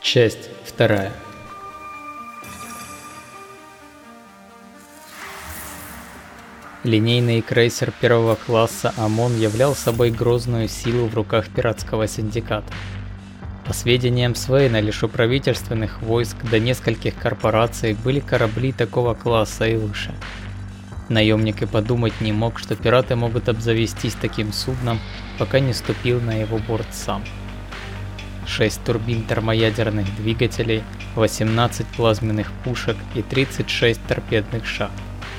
Часть 2. Линейный крейсер первого класса ОМОН являл собой грозную силу в руках пиратского синдиката. По сведениям Свейна, лишь у правительственных войск до нескольких корпораций были корабли такого класса и выше. Наемник и подумать не мог, что пираты могут обзавестись таким судном, пока не ступил на его борт сам. 6 турбин термоядерных двигателей, 18 плазменных пушек и 36 торпедных шахт.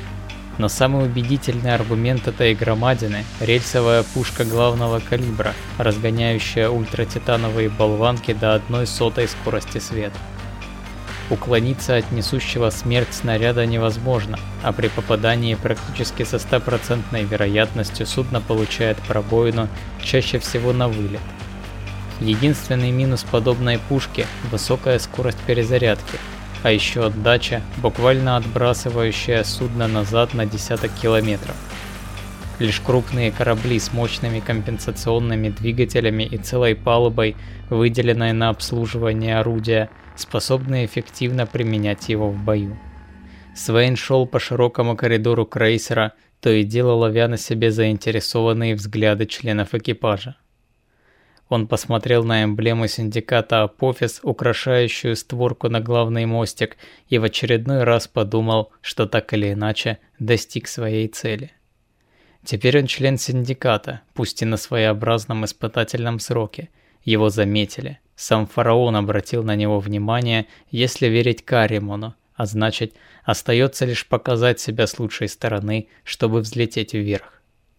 Но самый убедительный аргумент этой громадины – рельсовая пушка главного калибра, разгоняющая ультратитановые болванки до 1/100 скорости света. Уклониться от несущего смерть снаряда невозможно, а при попадании практически со 100% вероятностью судно получает пробоину, чаще всего на вылет. Единственный минус подобной пушки – высокая скорость перезарядки, а еще отдача, буквально отбрасывающая судно назад на десяток километров. Лишь крупные корабли с мощными компенсационными двигателями и целой палубой, выделенной на обслуживание орудия, способны эффективно применять его в бою. Свейн шел по широкому коридору крейсера, то и дело ловя на себе заинтересованные взгляды членов экипажа. Он посмотрел на эмблему синдиката Апофис, украшающую створку на главный мостик, и в очередной раз подумал, что так или иначе достиг своей цели. Теперь он член синдиката, пусть и на своеобразном испытательном сроке. Его заметили. Сам фараон обратил на него внимание, если верить Каримону, а значит, остается лишь показать себя с лучшей стороны, чтобы взлететь вверх.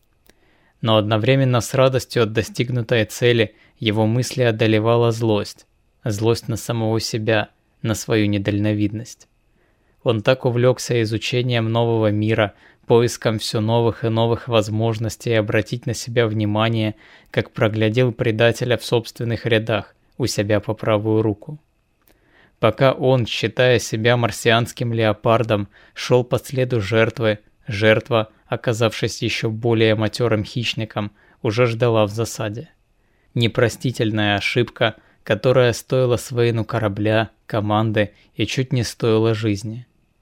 Но одновременно с радостью от достигнутой цели его мысли одолевала злость. Злость на самого себя, на свою недальновидность. Он так увлекся изучением нового мира, поиском все новых и новых возможностей обратить на себя внимание, как проглядел предателя в собственных рядах, у себя по правую руку. Пока он, считая себя марсианским леопардом, шел по следу жертвы, жертва, оказавшись еще более матерым хищником, уже ждала в засаде. Непростительная ошибка, которая стоила Свейну корабля, команды и чуть не стоила жизни.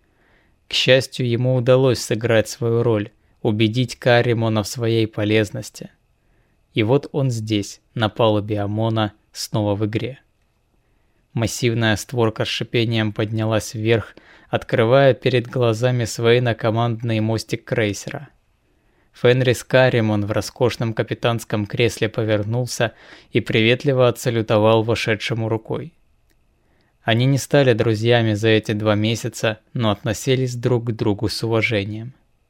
К счастью, ему удалось сыграть свою роль, убедить Каримона в своей полезности. И вот он здесь, на палубе ОМОНа, снова в игре. Массивная створка с шипением поднялась вверх, открывая перед глазами Свейна командный мостик крейсера. Фенрис Каримон в роскошном капитанском кресле повернулся и приветливо отсалютовал вошедшему рукой. Они не стали друзьями за эти 2 месяца, но относились друг к другу с уважением.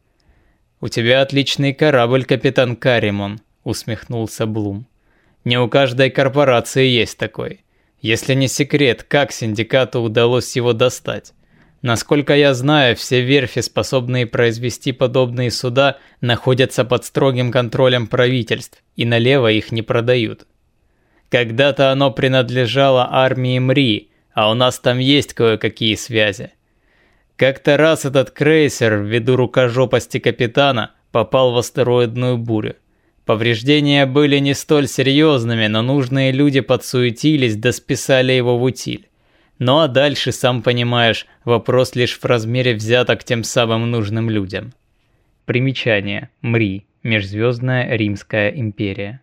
«У тебя отличный корабль, капитан Каримон», — усмехнулся Блум. «Не у каждой корпорации есть такой. Если не секрет, как синдикату удалось его достать? Насколько я знаю, все верфи, способные произвести подобные суда, находятся под строгим контролем правительств, и налево их не продают. Когда-то оно принадлежало армии Мри, а у нас там есть кое-какие связи. Как-то раз этот крейсер, ввиду рукожопости капитана, попал в астероидную бурю. Повреждения были не столь серьезными, но нужные люди подсуетились да списали его в утиль. Ну а дальше, сам понимаешь, вопрос лишь в размере взяток тем самым нужным людям. Примечание. Мри. Межзвездная Римская империя.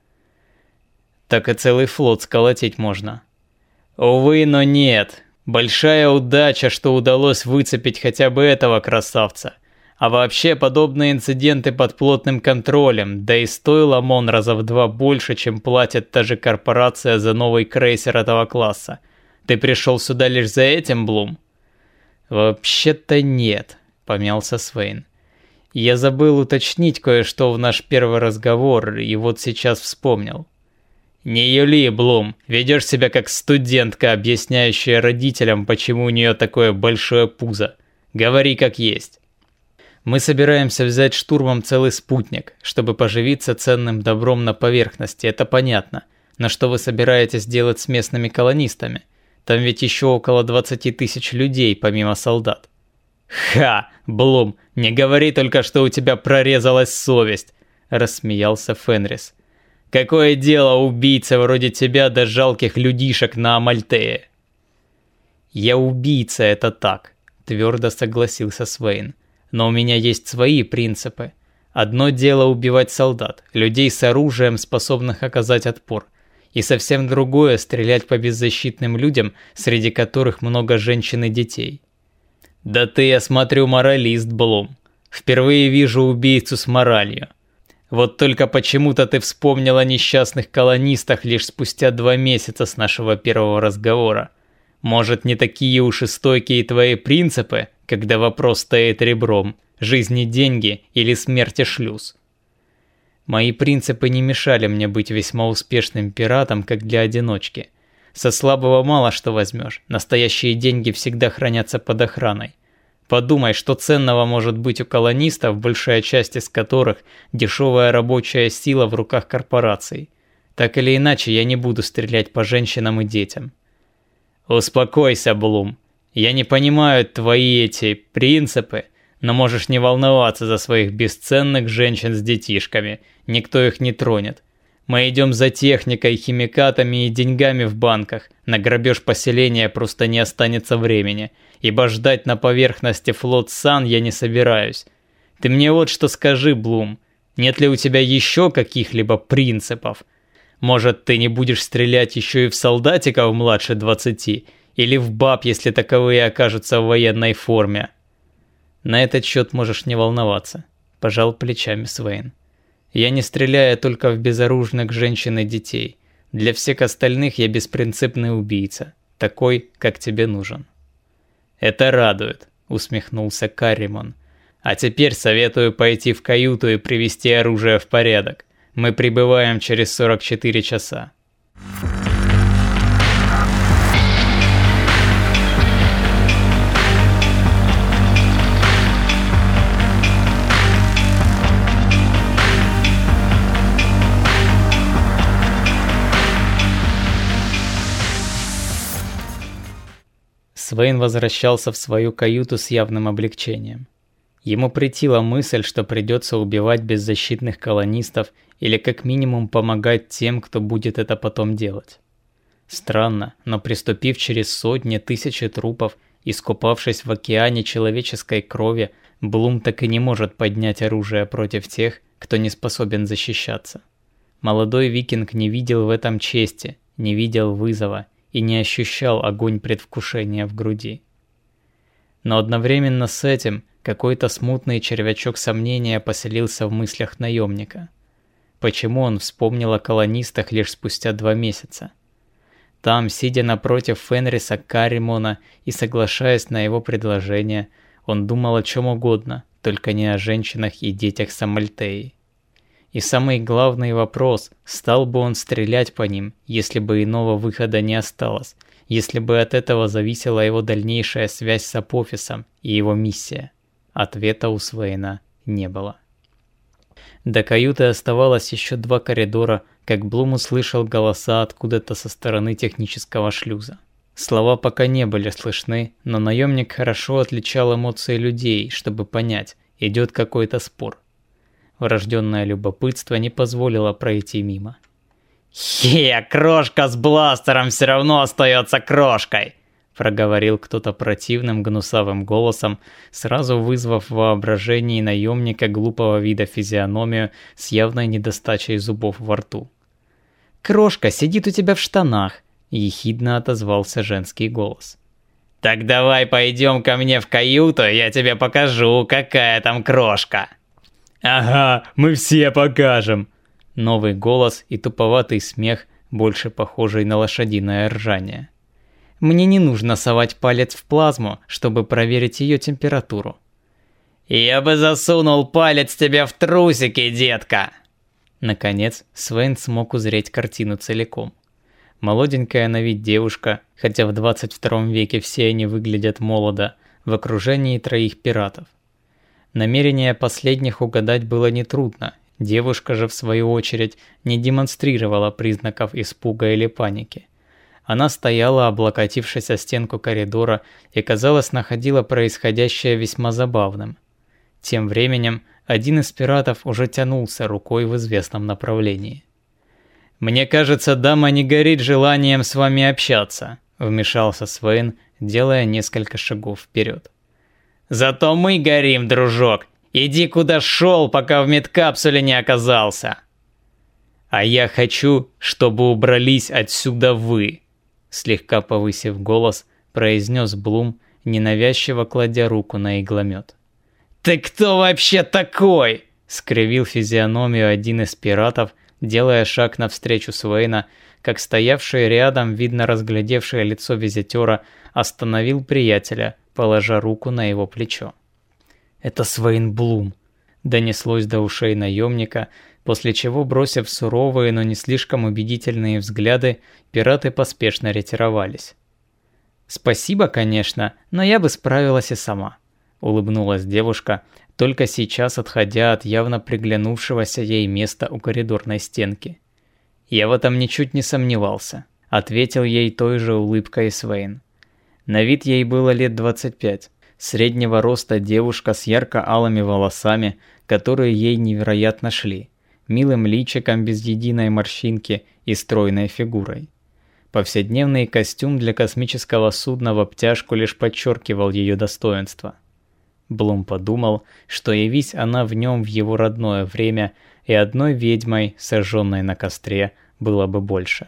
Так и целый флот сколотить можно. Увы, но нет. Большая удача, что удалось выцепить хотя бы этого красавца. А вообще, подобные инциденты под плотным контролем, да и стоил ОМОН раза в 2 больше, чем платит та же корпорация за новый крейсер этого класса. Ты пришел сюда лишь за этим, Блум? Вообще-то нет, помялся Свейн. Я забыл уточнить кое-что в наш первый разговор, и вот сейчас вспомнил. Не юли, Блум, ведешь себя как студентка, объясняющая родителям, почему у нее такое большое пузо. Говори как есть. Мы собираемся взять штурмом целый спутник, чтобы поживиться ценным добром на поверхности, это понятно. Но что вы собираетесь делать с местными колонистами? Там ведь еще около 20 тысяч людей, помимо солдат. Ха, Блум, не говори только, что у тебя прорезалась совесть, рассмеялся Фенрис. Какое дело убийце вроде тебя до жалких людишек на Амальтее? «Я убийца, это так», – твердо согласился Свейн. «Но у меня есть свои принципы. Одно дело убивать солдат, людей с оружием, способных оказать отпор. И совсем другое – стрелять по беззащитным людям, среди которых много женщин и детей». «Да ты, я смотрю, моралист, Блум. Впервые вижу убийцу с моралью. Вот только почему-то ты вспомнил о несчастных колонистах лишь спустя 2 месяца с нашего первого разговора. Может, не такие уж и стойкие твои принципы, когда вопрос стоит ребром – жизни деньги или смерти шлюз?» Мои принципы не мешали мне быть весьма успешным пиратом, как для одиночки. Со слабого мало что возьмешь, настоящие деньги всегда хранятся под охраной. Подумай, что ценного может быть у колонистов, большая часть из которых – дешевая рабочая сила в руках корпораций. Так или иначе, я не буду стрелять по женщинам и детям. Успокойся, Блум. Я не понимаю твои эти принципы, но можешь не волноваться за своих бесценных женщин с детишками. Никто их не тронет. Мы идем за техникой, химикатами и деньгами в банках. На грабеж поселения просто не останется времени, ибо ждать на поверхности флот Сан я не собираюсь. Ты мне вот что скажи, Блум. Нет ли у тебя еще каких-либо принципов? Может, ты не будешь стрелять еще и в солдатиков младше 20, или в баб, если таковые окажутся в военной форме? На этот счет можешь не волноваться, пожал плечами Свейн. Я не стреляю только в безоружных женщин и детей. Для всех остальных я беспринципный убийца, такой, как тебе нужен. Это радует, усмехнулся Карримон. А теперь советую пойти в каюту и привести оружие в порядок. Мы прибываем через 44 часа. Свейн возвращался в свою каюту с явным облегчением. Ему претила мысль, что придется убивать беззащитных колонистов или как минимум помогать тем, кто будет это потом делать. Странно, но приступив через сотни, тысячи трупов, искупавшись в океане человеческой крови, Блум так и не может поднять оружие против тех, кто не способен защищаться. Молодой викинг не видел в этом чести, не видел вызова и не ощущал огонь предвкушения в груди. Но одновременно с этим какой-то смутный червячок сомнения поселился в мыслях наемника. Почему он вспомнил о колонистах лишь спустя 2 месяца? Там, сидя напротив Фенриса Карримона и соглашаясь на его предложение, он думал о чем угодно, только не о женщинах и детях Самальтеи. И самый главный вопрос, стал бы он стрелять по ним, если бы иного выхода не осталось, если бы от этого зависела его дальнейшая связь с Апофисом и его миссия. Ответа у Свейна не было. До каюты оставалось еще 2 коридора, как Блум услышал голоса откуда-то со стороны технического шлюза. Слова пока не были слышны, но наемник хорошо отличал эмоции людей, чтобы понять, идет какой-то спор. Врожденное любопытство не позволило пройти мимо. Крошка с бластером все равно остается крошкой!» Проговорил кто-то противным гнусавым голосом, сразу вызвав в воображении наемника глупого вида физиономию с явной недостачей зубов во рту. «Крошка сидит у тебя в штанах!» – ехидно отозвался женский голос. «Так давай пойдем ко мне в каюту, я тебе покажу, какая там крошка!» «Ага, мы все покажем!» Новый голос и туповатый смех, больше похожий на лошадиное ржание. «Мне не нужно совать палец в плазму, чтобы проверить ее температуру». «Я бы засунул палец тебе в трусики, детка!» Наконец, Свейн смог узреть картину целиком. Молоденькая на вид девушка, хотя в 22 веке все они выглядят молодо, в окружении 3 пиратов. Намерения последних угадать было нетрудно, девушка же в свою очередь не демонстрировала признаков испуга или паники. Она стояла, облокотившись о стенку коридора, и, казалось, находила происходящее весьма забавным. Тем временем один из пиратов уже тянулся рукой в известном направлении. «Мне кажется, дама не горит желанием с вами общаться. вмешался Свейн, делая несколько шагов вперед. «Зато мы горим, дружок! Иди куда шел, пока в медкапсуле не оказался!» «А я хочу, чтобы убрались отсюда вы!» Слегка повысив голос, произнес Блум, ненавязчиво кладя руку на игломет. «Ты кто вообще такой?» — скривил физиономию один из пиратов, делая шаг навстречу Свейна, как стоявший рядом, видно разглядевшее лицо визитера, остановил приятеля, положа руку на его плечо. «Это Свейн Блум», — донеслось до ушей наемника, после чего, бросив суровые, но не слишком убедительные взгляды, пираты поспешно ретировались. «Спасибо, конечно, но я бы справилась и сама», — улыбнулась девушка, только сейчас отходя от явно приглянувшегося ей места у коридорной стенки. «Я в этом ничуть не сомневался», — ответил ей той же улыбкой Свейн. На вид ей было лет 25, среднего роста девушка с ярко-алыми волосами, которые ей невероятно шли, милым личиком без единой морщинки и стройной фигурой. Повседневный костюм для космического судна в обтяжку лишь подчеркивал ее достоинство. Блум подумал, что явись она в нем в его родное время, и одной ведьмой, сожженной на костре, было бы больше.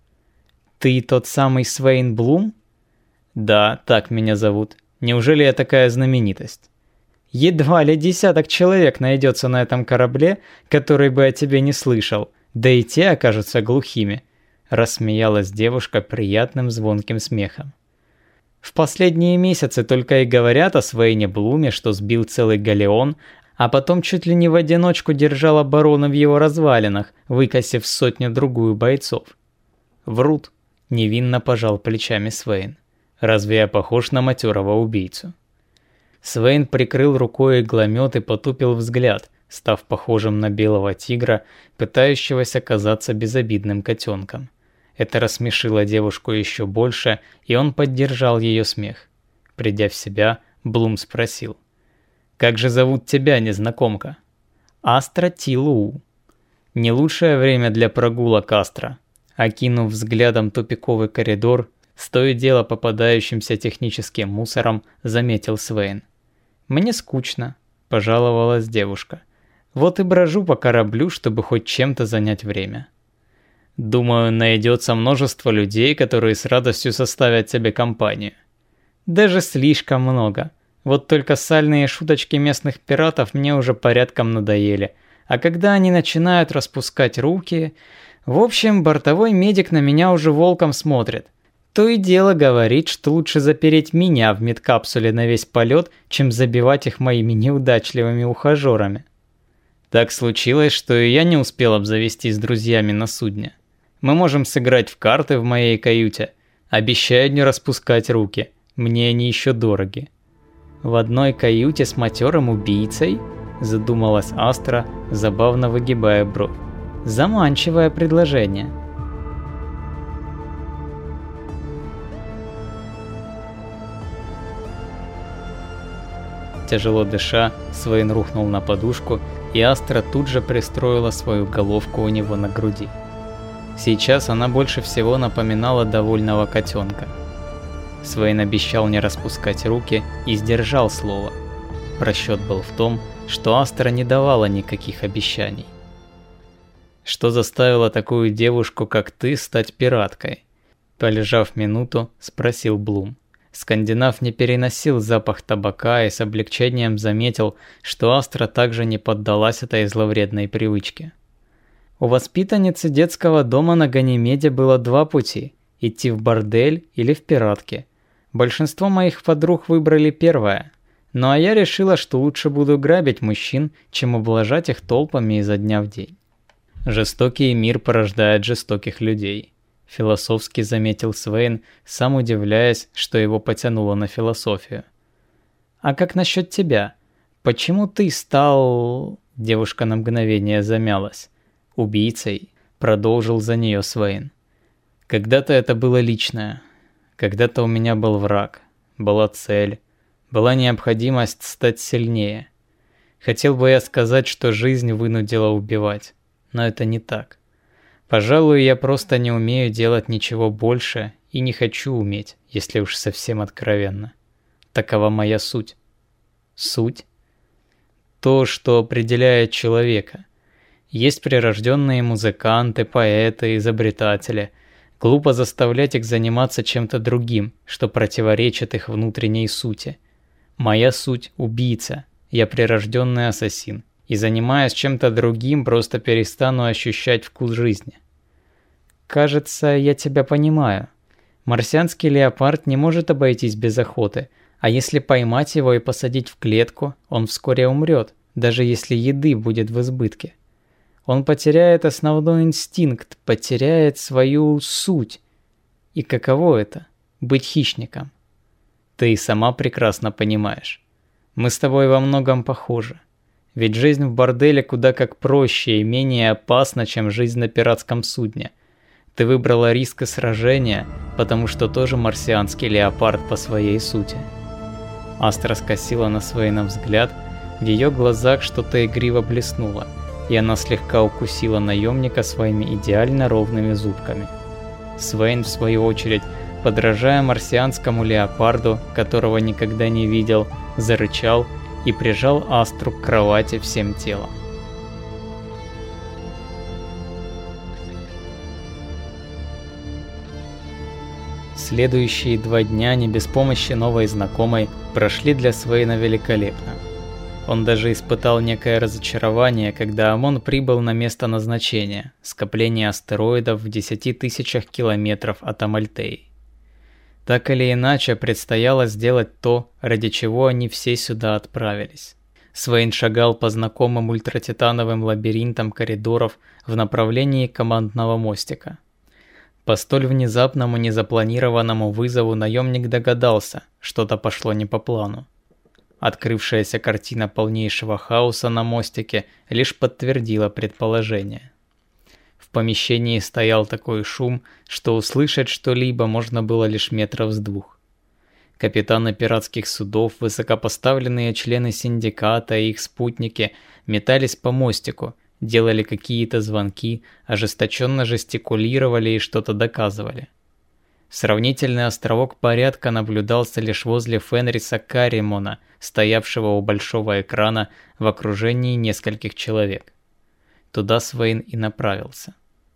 «Ты тот самый Свейн Блум?» «Да, так меня зовут. Неужели я такая знаменитость?» «Едва ли десяток человек найдется на этом корабле, который бы о тебе не слышал, да и те окажутся глухими», — рассмеялась девушка приятным звонким смехом. «В последние месяцы только и говорят о Свейне Блуме, что сбил целый галеон, а потом чуть ли не в одиночку держал оборону в его развалинах, выкосив 100-другую бойцов». «Врут», — невинно пожал плечами Свейн. «Разве я похож на матерого убийцу?» Свейн прикрыл рукой игломет и потупил взгляд, став похожим на белого тигра, пытающегося казаться безобидным котенком. Это рассмешило девушку еще больше, и он поддержал ее смех. Придя в себя, Блум спросил: «Как же зовут тебя, незнакомка?» «Астра Тилуу». «Не лучшее время для прогулок, Астра». Окинув взглядом тупиковый коридор, с то и дело попадающимся техническим мусором, заметил Свейн. «Мне скучно», – пожаловалась девушка. «Вот и брожу по кораблю, чтобы хоть чем-то занять время». «Думаю, найдется множество людей, которые с радостью составят тебе компанию». «Даже слишком много. Вот только сальные шуточки местных пиратов мне уже порядком надоели. А когда они начинают распускать руки... В общем, бортовой медик на меня уже волком смотрит. То и дело говорит, что лучше запереть меня в медкапсуле на весь полет, чем забивать их моими неудачливыми ухажерами». «Так случилось, что и я не успел обзавестись с друзьями на судне. Мы можем сыграть в карты в моей каюте. Обещаю не распускать руки, мне они еще дороги». «В одной каюте с матерым убийцей?» – задумалась Астра, забавно выгибая бровь. «Заманчивое предложение». Тяжело дыша, Свейн рухнул на подушку, и Астра тут же пристроила свою головку у него на груди. Сейчас она больше всего напоминала довольного котенка. Свейн обещал не распускать руки и сдержал слово. Просчет был в том, что Астра не давала никаких обещаний. «Что заставило такую девушку, как ты, стать пираткой?» Полежав минуту, спросил Блум. Скандинав не переносил запах табака и с облегчением заметил, что Астра также не поддалась этой зловредной привычке. «У воспитанницы детского дома на Ганимеде было два пути – идти в бордель или в пиратки. Большинство моих подруг выбрали первое. Ну а я решила, что лучше буду грабить мужчин, чем ублажать их толпами изо дня в день». «Жестокий мир порождает жестоких людей», — философски заметил Свейн, сам удивляясь, что его потянуло на философию. «А как насчет тебя? Почему ты стал...» Девушка на мгновение замялась. «Убийцей», — продолжил за нее Свейн. «Когда-то это было личное. Когда-то у меня был враг, была цель, была необходимость стать сильнее. Хотел бы я сказать, что жизнь вынудила убивать, но это не так. Пожалуй, я просто не умею делать ничего больше и не хочу уметь, если уж совсем откровенно. Такова моя суть. Суть? То, что определяет человека. Есть прирожденные музыканты, поэты, изобретатели. Глупо заставлять их заниматься чем-то другим, что противоречит их внутренней сути. Моя суть – убийца. Я прирожденный ассасин. И занимаясь чем-то другим, просто перестану ощущать вкус жизни. Кажется, я тебя понимаю. Марсианский леопард не может обойтись без охоты, а если поймать его и посадить в клетку, он вскоре умрет, даже если еды будет в избытке. Он потеряет основной инстинкт, потеряет свою суть. И каково это – быть хищником? Ты и сама прекрасно понимаешь. Мы с тобой во многом похожи. Ведь жизнь в борделе куда как проще и менее опасна, чем жизнь на пиратском судне. Ты выбрала риск и сражения, потому что тоже марсианский леопард по своей сути. Астра скосила на Свейна взгляд, в ее глазах что-то игриво блеснуло, и она слегка укусила наемника своими идеально ровными зубками. Свейн, в свою очередь, подражая марсианскому леопарду, которого никогда не видел, зарычал и прижал Астру к кровати всем телом. Следующие 2 дня не без помощи новой знакомой прошли для Свейна великолепно. Он даже испытал некое разочарование, когда ОМОН прибыл на место назначения – скопление астероидов в 10 тысячах километров от Амальтеи. Так или иначе, предстояло сделать то, ради чего они все сюда отправились. Свейн шагал по знакомым ультратитановым лабиринтам коридоров в направлении командного мостика. По столь внезапному незапланированному вызову наемник догадался, что-то пошло не по плану. Открывшаяся картина полнейшего хаоса на мостике лишь подтвердила предположение. В помещении стоял такой шум, что услышать что-либо можно было лишь метров с 2. Капитаны пиратских судов, высокопоставленные члены синдиката и их спутники метались по мостику, делали какие-то звонки, ожесточенно жестикулировали и что-то доказывали. Сравнительный островок порядка наблюдался лишь возле Фенриса Карримона, стоявшего у большого экрана в окружении нескольких человек. Туда Свейн и направился.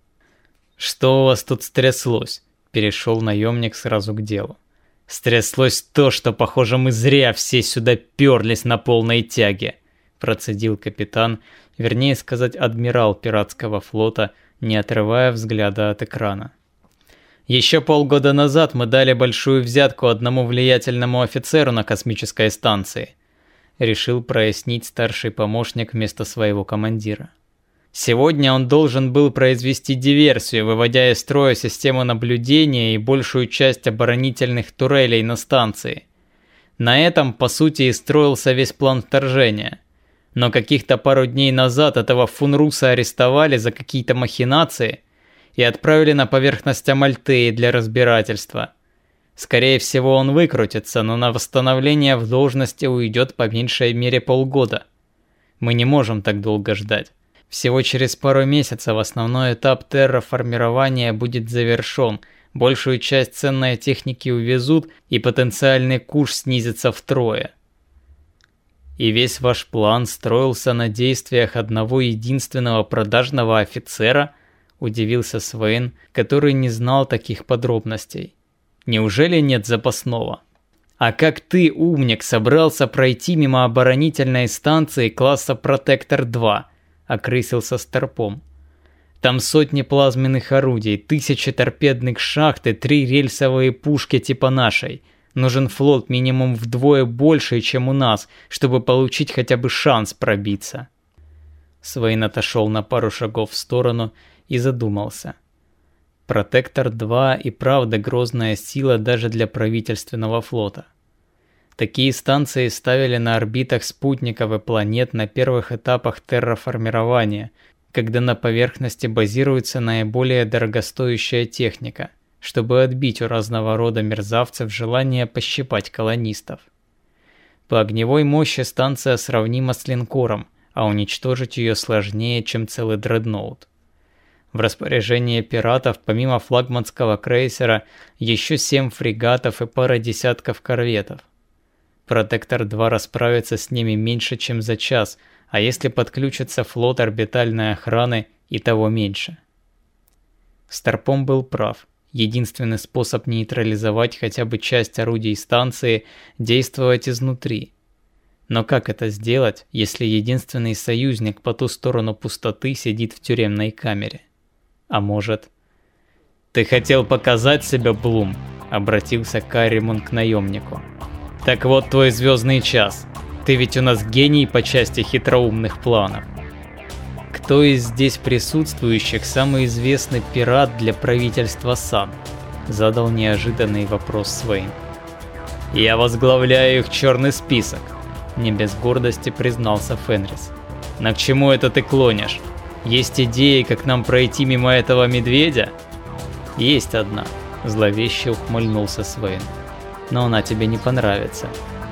«Что у вас тут стряслось?» – перешел наемник сразу к делу. «Стряслось то, что, похоже, мы зря все сюда перлись на полной тяге», – процедил капитан, вернее сказать адмирал пиратского флота, не отрывая взгляда от экрана. «Еще полгода назад мы дали большую взятку одному влиятельному офицеру на космической станции», – решил прояснить старший помощник вместо своего командира. «Сегодня он должен был произвести диверсию, выводя из строя систему наблюдения и большую часть оборонительных турелей на станции. На этом, по сути, и строился весь план вторжения. Но каких-то пару дней назад этого фунруса арестовали за какие-то махинации и отправили на поверхность Амальтеи для разбирательства. Скорее всего, он выкрутится, но на восстановление в должности уйдет по меньшей мере полгода. Мы не можем так долго ждать. Всего через пару месяцев основной этап терраформирования будет завершен, большую часть ценной техники увезут, и потенциальный курс снизится втрое. И весь ваш план строился на действиях одного единственного продажного офицера?» – удивился Свейн, который не знал таких подробностей. «Неужели нет запасного? А как ты, умник, собрался пройти мимо оборонительной станции класса Протектор-2?» – окрысился Старпом. «Там сотни плазменных орудий, 1000 торпедных шахт и 3 рельсовые пушки типа нашей. Нужен флот минимум вдвое больше, чем у нас, чтобы получить хотя бы шанс пробиться». Свейн отошел на пару шагов в сторону и задумался. Протектор-2 и правда грозная сила даже для правительственного флота. Такие станции ставили на орбитах спутников и планет на первых этапах терраформирования, когда на поверхности базируется наиболее дорогостоящая техника, чтобы отбить у разного рода мерзавцев желание пощипать колонистов. По огневой мощи станция сравнима с линкором, а уничтожить ее сложнее, чем целый дредноут. В распоряжении пиратов, помимо флагманского крейсера, еще 7 фрегатов и пара десятков корветов. Протектор-2 расправится с ними меньше, чем за час, а если подключится флот орбитальной охраны, и того меньше. Старпом был прав. Единственный способ нейтрализовать хотя бы часть орудий станции – действовать изнутри. Но как это сделать, если единственный союзник по ту сторону пустоты сидит в тюремной камере? А может... «Ты хотел показать себя, Блум?» – обратился Карримон к наемнику. «Так вот твой звездный час. Ты ведь у нас гений по части хитроумных планов». «Кто из здесь присутствующих самый известный пират для правительства Сан?» – задал неожиданный вопрос Свейн. «Я возглавляю их черный список», – не без гордости признался Фенрис. «Но к чему это ты клонишь? Есть идеи, как нам пройти мимо этого медведя?» «Есть одна», – зловеще ухмыльнулся Свейн. «Но она тебе не понравится.